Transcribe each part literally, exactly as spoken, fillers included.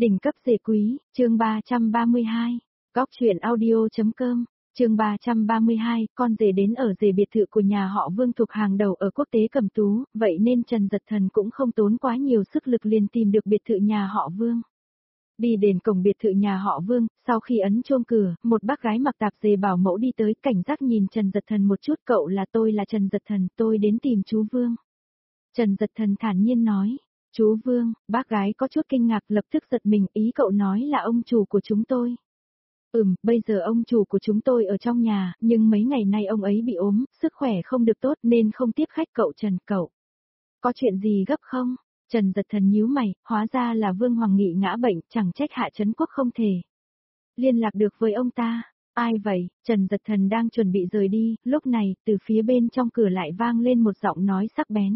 Đỉnh cấp rể quý, chương ba trăm ba mươi hai, góc truyện audio.com, chương ba trăm ba mươi hai, con rể đến ở rể biệt thự của nhà họ Vương thuộc hàng đầu ở quốc tế Cẩm Tú, vậy nên Trần Dật Thần cũng không tốn quá nhiều sức lực liền tìm được biệt thự nhà họ Vương. Đi đến cổng biệt thự nhà họ Vương, sau khi ấn chuông cửa, một bác gái mặc tạp dề bảo mẫu đi tới, cảnh giác nhìn Trần Dật Thần một chút, cậu là tôi là Trần Dật Thần, tôi đến tìm chú Vương. Trần Dật Thần thản nhiên nói. Chú Vương, bác gái có chút kinh ngạc lập tức giật mình, ý cậu nói là ông chủ của chúng tôi. Ừm, bây giờ ông chủ của chúng tôi ở trong nhà, nhưng mấy ngày nay ông ấy bị ốm, sức khỏe không được tốt nên không tiếp khách cậu Trần cậu. Có chuyện gì gấp không? Trần Dật Thần nhíu mày, hóa ra là Vương Hoàng Nghị ngã bệnh, chẳng trách Hạ Trấn Quốc không thể liên lạc được với ông ta. Ai vậy? Trần Dật Thần đang chuẩn bị rời đi, lúc này, từ phía bên trong cửa lại vang lên một giọng nói sắc bén.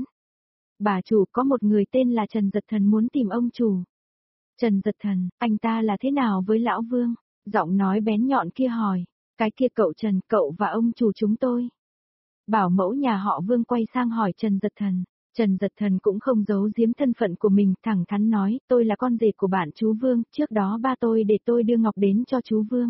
Bà chủ, có một người tên là Trần Dật Thần muốn tìm ông chủ. Trần Dật Thần, anh ta là thế nào với lão Vương? Giọng nói bén nhọn kia hỏi. Cái kia cậu Trần, cậu và ông chủ chúng tôi. Bảo mẫu nhà họ Vương quay sang hỏi Trần Dật Thần. Trần Dật Thần cũng không giấu giếm thân phận của mình, thẳng thắn nói, tôi là con rể của bạn chú Vương, trước đó ba tôi để tôi đưa ngọc đến cho chú Vương.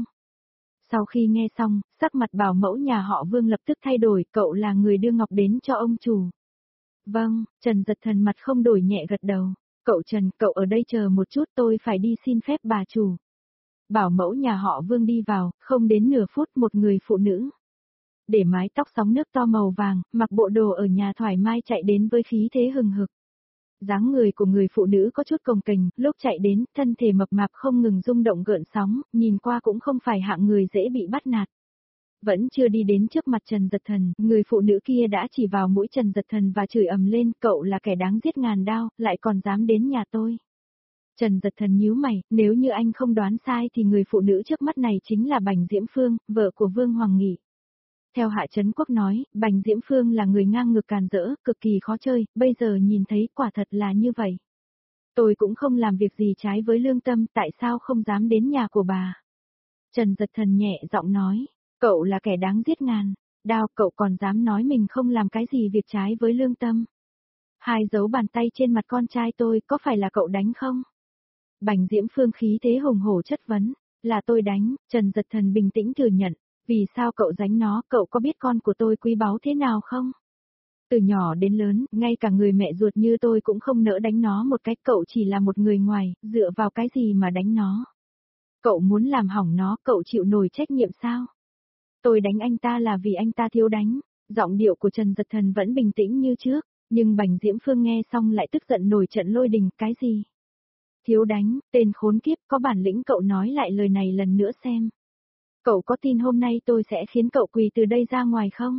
Sau khi nghe xong, sắc mặt bảo mẫu nhà họ Vương lập tức thay đổi, cậu là người đưa ngọc đến cho ông chủ. Vâng, Trần Dật Thần mặt không đổi nhẹ gật đầu. Cậu Trần, cậu ở đây chờ một chút, tôi phải đi xin phép bà chủ. Bảo mẫu nhà họ Vương đi vào, không đến nửa phút một người phụ nữ. Để mái tóc sóng nước to màu vàng, mặc bộ đồ ở nhà thoải mái chạy đến với khí thế hừng hực. Dáng người của người phụ nữ có chút cồng kềnh, lúc chạy đến, thân thể mập mạp không ngừng rung động gợn sóng, nhìn qua cũng không phải hạng người dễ bị bắt nạt. Vẫn chưa đi đến trước mặt Trần Dật Thần, người phụ nữ kia đã chỉ vào mũi Trần Dật Thần và chửi ầm lên, cậu là kẻ đáng giết ngàn đao, lại còn dám đến nhà tôi. Trần Dật Thần nhíu mày, nếu như anh không đoán sai thì người phụ nữ trước mắt này chính là Bành Diễm Phương, vợ của Vương Hoàng Nghị. Theo Hạ Trấn Quốc nói, Bành Diễm Phương là người ngang ngược càn rỡ, cực kỳ khó chơi, bây giờ nhìn thấy quả thật là như vậy. Tôi cũng không làm việc gì trái với lương tâm, tại sao không dám đến nhà của bà? Trần Dật Thần nhẹ giọng nói. Cậu là kẻ đáng giết ngàn đao, cậu còn dám nói mình không làm cái gì việc trái với lương tâm. Hai dấu bàn tay trên mặt con trai tôi, có phải là cậu đánh không? Bành Diễm Phương khí thế hùng hổ chất vấn, là tôi đánh, Trần Dật Thần bình tĩnh thừa nhận, vì sao cậu đánh nó, cậu có biết con của tôi quý báu thế nào không? Từ nhỏ đến lớn, ngay cả người mẹ ruột như tôi cũng không nỡ đánh nó một cách, cậu chỉ là một người ngoài, dựa vào cái gì mà đánh nó? Cậu muốn làm hỏng nó, cậu chịu nổi trách nhiệm sao? Tôi đánh anh ta là vì anh ta thiếu đánh, giọng điệu của Trần Dật Thần vẫn bình tĩnh như trước, nhưng Bành Diễm Phương nghe xong lại tức giận nổi trận lôi đình, cái gì? Thiếu đánh, tên khốn kiếp, có bản lĩnh cậu nói lại lời này lần nữa xem. Cậu có tin hôm nay tôi sẽ khiến cậu quỳ từ đây ra ngoài không?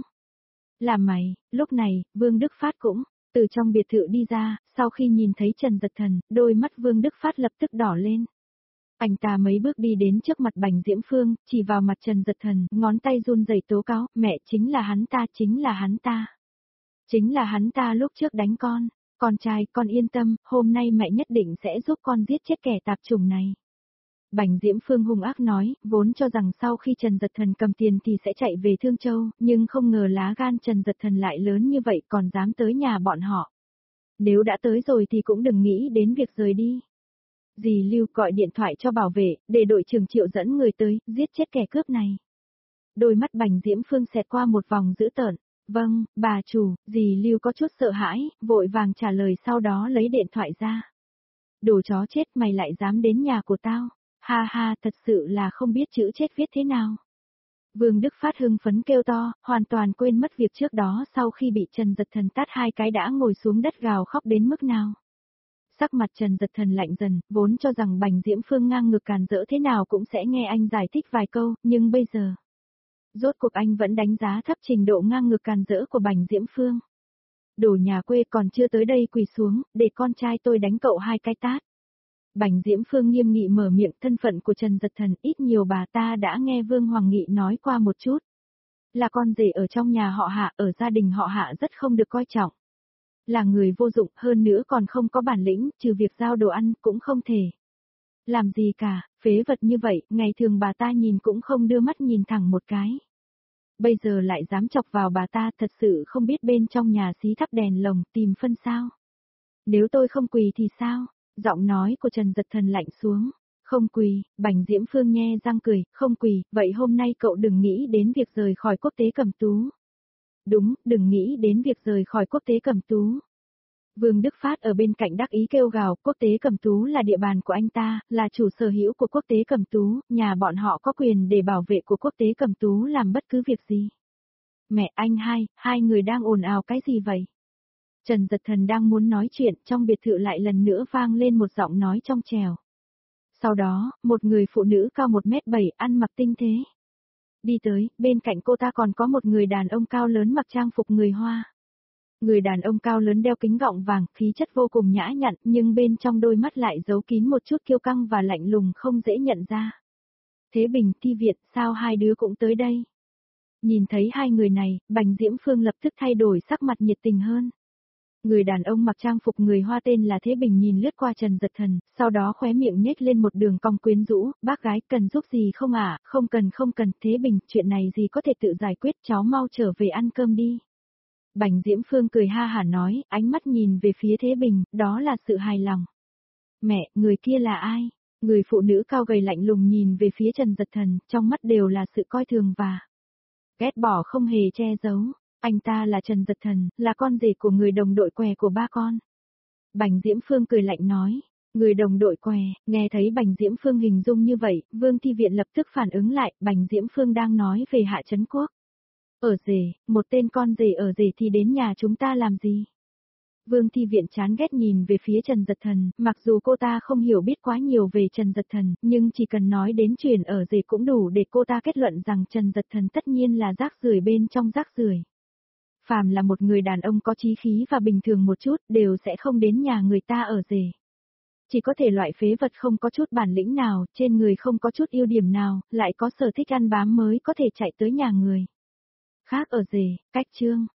Là mày, lúc này, Vương Đức Phát cũng, từ trong biệt thự đi ra, sau khi nhìn thấy Trần Dật Thần, đôi mắt Vương Đức Phát lập tức đỏ lên. Anh ta mấy bước đi đến trước mặt Bành Diễm Phương, chỉ vào mặt Trần Dật Thần, ngón tay run rẩy tố cáo, mẹ chính là hắn ta, chính là hắn ta. Chính là hắn ta lúc trước đánh con, con trai, con yên tâm, hôm nay mẹ nhất định sẽ giúp con giết chết kẻ tạp chủng này. Bành Diễm Phương hung ác nói, vốn cho rằng sau khi Trần Dật Thần cầm tiền thì sẽ chạy về Thương Châu, nhưng không ngờ lá gan Trần Dật Thần lại lớn như vậy còn dám tới nhà bọn họ. Nếu đã tới rồi thì cũng đừng nghĩ đến việc rời đi. Dì Lưu gọi điện thoại cho bảo vệ, để đội trưởng Triệu dẫn người tới, giết chết kẻ cướp này. Đôi mắt Bành Diễm Phương xẹt qua một vòng dữ tợn. Vâng, bà chủ, dì Lưu có chút sợ hãi, vội vàng trả lời sau đó lấy điện thoại ra. Đồ chó chết, mày lại dám đến nhà của tao. Ha ha, thật sự là không biết chữ chết viết thế nào. Vương Đức Phát hưng phấn kêu to, hoàn toàn quên mất việc trước đó sau khi bị Trần Dật Thần tát hai cái đã ngồi xuống đất gào khóc đến mức nào. Sắc mặt Trần Dật Thần lạnh dần, vốn cho rằng Bành Diễm Phương ngang ngược càn rỡ thế nào cũng sẽ nghe anh giải thích vài câu, nhưng bây giờ, rốt cuộc anh vẫn đánh giá thấp trình độ ngang ngược càn rỡ của Bành Diễm Phương. Đồ nhà quê còn chưa tới đây quỳ xuống, để con trai tôi đánh cậu hai cái tát. Bành Diễm Phương nghiêm nghị mở miệng, thân phận của Trần Dật Thần ít nhiều bà ta đã nghe Vương Hoàng Nghị nói qua một chút. Là con rể ở trong nhà họ Hạ, ở gia đình họ Hạ rất không được coi trọng. Là người vô dụng, hơn nữa còn không có bản lĩnh, trừ việc giao đồ ăn cũng không thể làm gì cả, phế vật như vậy, ngày thường bà ta nhìn cũng không đưa mắt nhìn thẳng một cái. Bây giờ lại dám chọc vào bà ta, thật sự không biết bên trong nhà xí thắp đèn lồng tìm phân sao. Nếu tôi không quỳ thì sao? Giọng nói của Trần Giật Thần lạnh xuống. Không quỳ, Bành Diễm Phương nhe răng cười, không quỳ, vậy hôm nay cậu đừng nghĩ đến việc rời khỏi quốc tế Cẩm Tú. Đúng, đừng nghĩ đến việc rời khỏi quốc tế Cẩm Tú. Vương Đức Phát ở bên cạnh đắc ý kêu gào, quốc tế Cẩm Tú là địa bàn của anh ta, là chủ sở hữu của quốc tế Cẩm Tú, nhà bọn họ có quyền để bảo vệ của quốc tế Cẩm Tú làm bất cứ việc gì. Mẹ anh hai, hai người đang ồn ào cái gì vậy? Trần Giật Thần đang muốn nói chuyện, trong biệt thự lại lần nữa vang lên một giọng nói trong trèo. Sau đó, một người phụ nữ cao một mét bảy ăn mặc tinh tế. Đi tới, bên cạnh cô ta còn có một người đàn ông cao lớn mặc trang phục người Hoa. Người đàn ông cao lớn đeo kính gọng vàng, khí chất vô cùng nhã nhặn, nhưng bên trong đôi mắt lại giấu kín một chút kiêu căng và lạnh lùng không dễ nhận ra. Thế Bình, Thi Việt, sao hai đứa cũng tới đây? Nhìn thấy hai người này, Bành Diễm Phương lập tức thay đổi sắc mặt nhiệt tình hơn. Người đàn ông mặc trang phục người Hoa tên là Thế Bình nhìn lướt qua Trần Giật Thần, sau đó khóe miệng nhếch lên một đường cong quyến rũ, bác gái cần giúp gì không ạ? À? Không cần không cần, Thế Bình, chuyện này gì có thể tự giải quyết, cháu mau trở về ăn cơm đi. Bành Diễm Phương cười ha hả nói, ánh mắt nhìn về phía Thế Bình, đó là sự hài lòng. Mẹ, người kia là ai? Người phụ nữ cao gầy lạnh lùng nhìn về phía Trần Giật Thần, trong mắt đều là sự coi thường và ghét bỏ không hề che giấu. Anh ta là Trần Giật Thần, là con rể của người đồng đội què của ba con. Bành Diễm Phương cười lạnh nói, người đồng đội què, nghe thấy Bành Diễm Phương hình dung như vậy, Vương Thi Viện lập tức phản ứng lại, Bành Diễm Phương đang nói về Hạ Trấn Quốc. Ở rể, một tên con rể ở rể thì đến nhà chúng ta làm gì? Vương Thi Viện chán ghét nhìn về phía Trần Giật Thần, mặc dù cô ta không hiểu biết quá nhiều về Trần Giật Thần, nhưng chỉ cần nói đến chuyện ở rể cũng đủ để cô ta kết luận rằng Trần Giật Thần tất nhiên là rác rưởi bên trong rác rưởi. Phàm là một người đàn ông có chí khí và bình thường một chút, đều sẽ không đến nhà người ta ở rể. Chỉ có thể loại phế vật không có chút bản lĩnh nào, trên người không có chút ưu điểm nào, lại có sở thích ăn bám mới có thể chạy tới nhà người khác ở rể. Cách chương